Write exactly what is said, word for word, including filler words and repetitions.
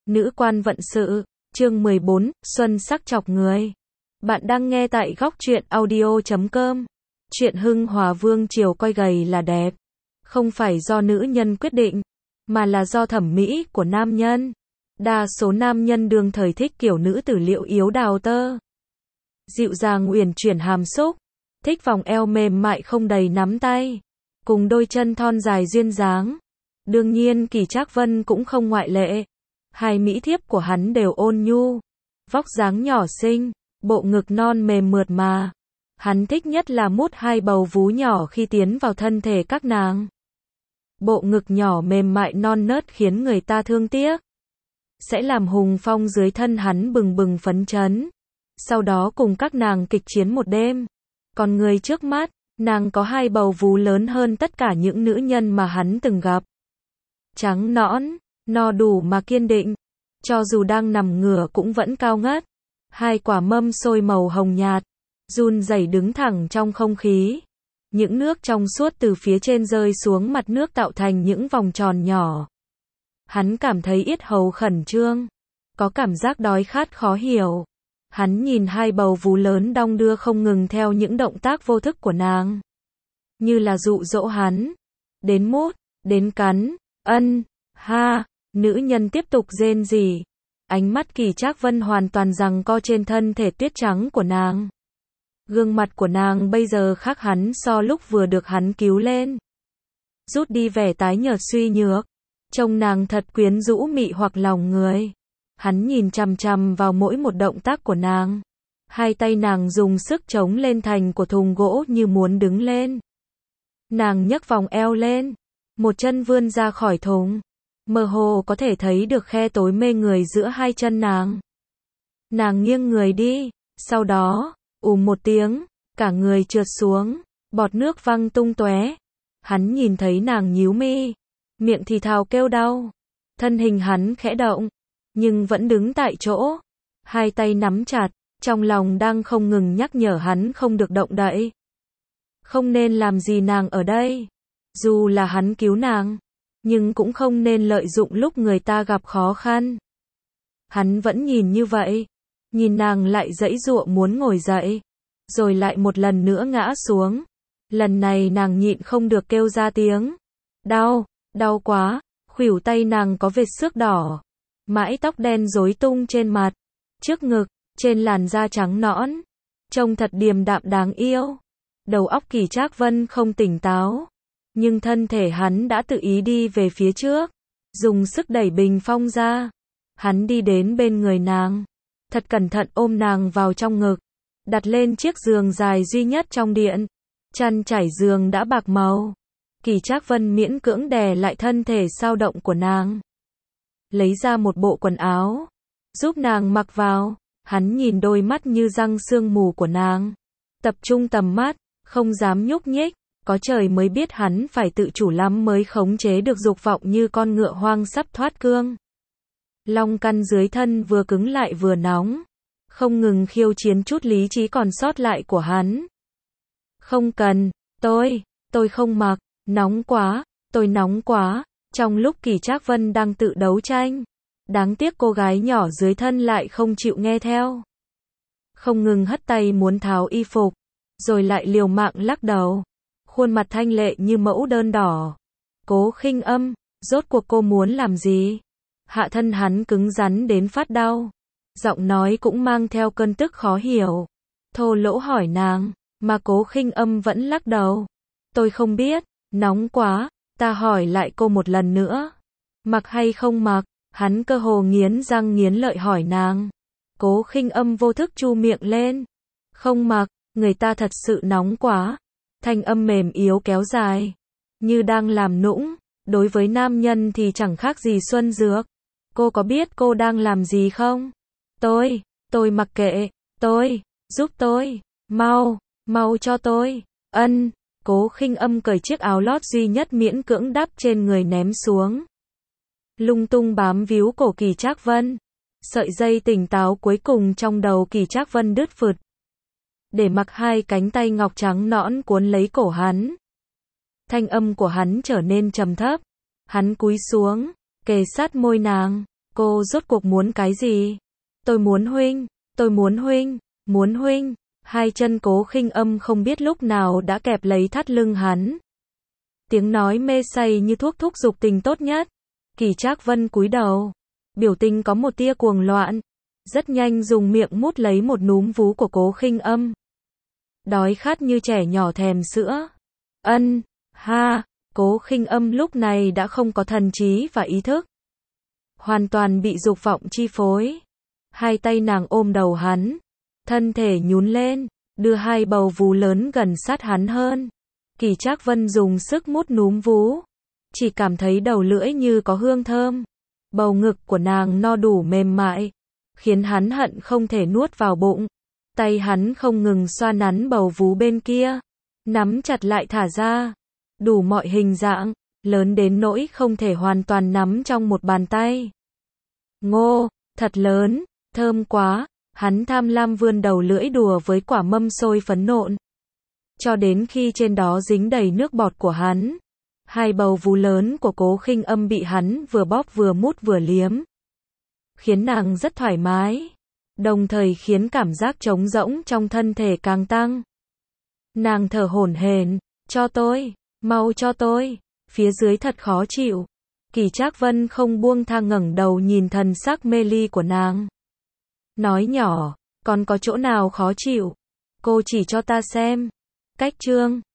Nữ quan vận sự, chương mười bốn, Xuân sắc chọc người. Bạn đang nghe tại góc truyện audio chấm com. Chuyện hưng hòa vương triều coi gầy là đẹp. Không phải do nữ nhân quyết định, mà là do thẩm mỹ của nam nhân. Đa số nam nhân đương thời thích kiểu nữ tử liệu yếu đào tơ. Dịu dàng uyển chuyển hàm xúc. Thích vòng eo mềm mại không đầy nắm tay. Cùng đôi chân thon dài duyên dáng. Đương nhiên Kỳ Trác Vân cũng không ngoại lệ. Hai mỹ thiếp của hắn đều ôn nhu, vóc dáng nhỏ xinh, bộ ngực non mềm mượt mà. Hắn thích nhất là mút hai bầu vú nhỏ khi tiến vào thân thể các nàng. Bộ ngực nhỏ mềm mại non nớt khiến người ta thương tiếc. Sẽ làm hùng phong dưới thân hắn bừng bừng phấn chấn. Sau đó cùng các nàng kịch chiến một đêm. Còn người trước mắt, nàng có hai bầu vú lớn hơn tất cả những nữ nhân mà hắn từng gặp. Trắng nõn, no đủ mà kiên định, cho dù đang nằm ngửa cũng vẫn cao ngất. Hai quả mâm xôi màu hồng nhạt, run rẩy đứng thẳng trong không khí. Những nước trong suốt từ phía trên rơi xuống mặt nước tạo thành những vòng tròn nhỏ. Hắn cảm thấy yết hầu khẩn trương, có cảm giác đói khát khó hiểu. Hắn nhìn hai bầu vú lớn đong đưa không ngừng theo những động tác vô thức của nàng. Như là dụ dỗ hắn. Đến mút, đến cắn, ân, ha. Nữ nhân tiếp tục rên rỉ. Ánh mắt Kỳ Trác Vân hoàn toàn giằng co trên thân thể tuyết trắng của nàng. Gương mặt của nàng bây giờ khác hắn so lúc vừa được hắn cứu lên. Rút đi vẻ tái nhợt suy nhược. Trông nàng thật quyến rũ mị hoặc lòng người. Hắn nhìn chằm chằm vào mỗi một động tác của nàng. Hai tay nàng dùng sức chống lên thành của thùng gỗ như muốn đứng lên. Nàng nhấc vòng eo lên. Một chân vươn ra khỏi thùng. Mơ hồ có thể thấy được khe tối mê người giữa hai chân nàng. Nàng nghiêng người đi, sau đó, ùm một tiếng, cả người trượt xuống, bọt nước văng tung tóe. Hắn nhìn thấy nàng nhíu mi, miệng thì thào kêu đau. Thân hình hắn khẽ động, nhưng vẫn đứng tại chỗ, hai tay nắm chặt, trong lòng đang không ngừng nhắc nhở hắn không được động đậy. Không nên làm gì nàng ở đây, dù là hắn cứu nàng. Nhưng cũng không nên lợi dụng lúc người ta gặp khó khăn. Hắn vẫn nhìn như vậy. Nhìn nàng lại giãy giụa muốn ngồi dậy. Rồi lại một lần nữa ngã xuống. Lần này nàng nhịn không được kêu ra tiếng. Đau, đau quá. Khuỷu tay nàng có vệt xước đỏ. Mái tóc đen rối tung trên mặt. Trước ngực, trên làn da trắng nõn. Trông thật điềm đạm đáng yêu. Đầu óc Kỳ Trác Vân không tỉnh táo. Nhưng thân thể hắn đã tự ý đi về phía trước, dùng sức đẩy bình phong ra. Hắn đi đến bên người nàng, thật cẩn thận ôm nàng vào trong ngực, đặt lên chiếc giường dài duy nhất trong điện. Chăn trải giường đã bạc màu. Kỳ Trác Vân miễn cưỡng đè lại thân thể xao động của nàng. Lấy ra một bộ quần áo, giúp nàng mặc vào. Hắn nhìn đôi mắt như răng sương mù của nàng, tập trung tầm mắt, không dám nhúc nhích. Có trời mới biết hắn phải tự chủ lắm mới khống chế được dục vọng như con ngựa hoang sắp thoát cương. Long căn dưới thân vừa cứng lại vừa nóng, không ngừng khiêu chiến chút lý trí còn sót lại của hắn. Không cần, tôi, tôi không mặc, nóng quá, tôi nóng quá. Trong lúc Kỳ Trác Vân đang tự đấu tranh, đáng tiếc cô gái nhỏ dưới thân lại không chịu nghe theo. Không ngừng hất tay muốn tháo y phục, rồi lại liều mạng lắc đầu. Khuôn mặt thanh lệ như mẫu đơn đỏ. Cố Khinh Âm, rốt cuộc cô muốn làm gì? Hạ thân hắn cứng rắn đến phát đau. Giọng nói cũng mang theo cơn tức khó hiểu. Thô lỗ hỏi nàng, mà Cố Khinh Âm vẫn lắc đầu. Tôi không biết, nóng quá, ta hỏi lại cô một lần nữa. Mặc hay không mặc? Hắn cơ hồ nghiến răng nghiến lợi hỏi nàng. Cố Khinh Âm vô thức chu miệng lên. Không mặc, người ta thật sự nóng quá. Thanh âm mềm yếu kéo dài, như đang làm nũng. Đối với nam nhân thì chẳng khác gì xuân dược. Cô có biết cô đang làm gì không? Tôi, tôi mặc kệ, tôi, giúp tôi, mau, mau cho tôi, ân. Cố Khinh Âm cởi chiếc áo lót duy nhất miễn cưỡng đắp trên người ném xuống. Lung tung bám víu cổ Kỳ Trác Vân. Sợi dây tỉnh táo cuối cùng trong đầu Kỳ Trác Vân đứt phượt. Để mặc hai cánh tay ngọc trắng nõn cuốn lấy cổ hắn. Thanh âm của hắn trở nên trầm thấp. Hắn cúi xuống, kề sát môi nàng. Cô rốt cuộc muốn cái gì? Tôi muốn huynh, tôi muốn huynh, muốn huynh. Hai chân Cố Khinh Âm không biết lúc nào đã kẹp lấy thắt lưng hắn. Tiếng nói mê say như thuốc thúc dục tình tốt nhất. Kỳ Trác Vân cúi đầu, biểu tình có một tia cuồng loạn, rất nhanh dùng miệng mút lấy một núm vú của Cố Khinh Âm. Đói khát như trẻ nhỏ thèm sữa. Ân, ha, Cố Khinh Âm lúc này đã không có thần trí và ý thức, hoàn toàn bị dục vọng chi phối. Hai tay nàng ôm đầu hắn, thân thể nhún lên, đưa hai bầu vú lớn gần sát hắn hơn. Kỳ Trác Vân dùng sức mút núm vú, chỉ cảm thấy đầu lưỡi như có hương thơm. Bầu ngực của nàng no đủ mềm mại, khiến hắn hận không thể nuốt vào bụng. Tay hắn không ngừng xoa nắn bầu vú bên kia, nắm chặt lại thả ra, đủ mọi hình dạng, lớn đến nỗi không thể hoàn toàn nắm trong một bàn tay. Ngô, thật lớn, thơm quá, hắn tham lam vươn đầu lưỡi đùa với quả mâm xôi phấn nộn, cho đến khi trên đó dính đầy nước bọt của hắn. Hai bầu vú lớn của Cố Khinh Âm bị hắn vừa bóp vừa mút vừa liếm, khiến nàng rất thoải mái, đồng thời khiến cảm giác trống rỗng trong thân thể càng tăng. Nàng thở hổn hển, cho tôi, mau cho tôi, phía dưới thật khó chịu. Kỳ Trác Vân không buông tha ngẩng đầu nhìn thần sắc mê ly của nàng. Nói nhỏ, còn có chỗ nào khó chịu? Cô chỉ cho ta xem. Cách chương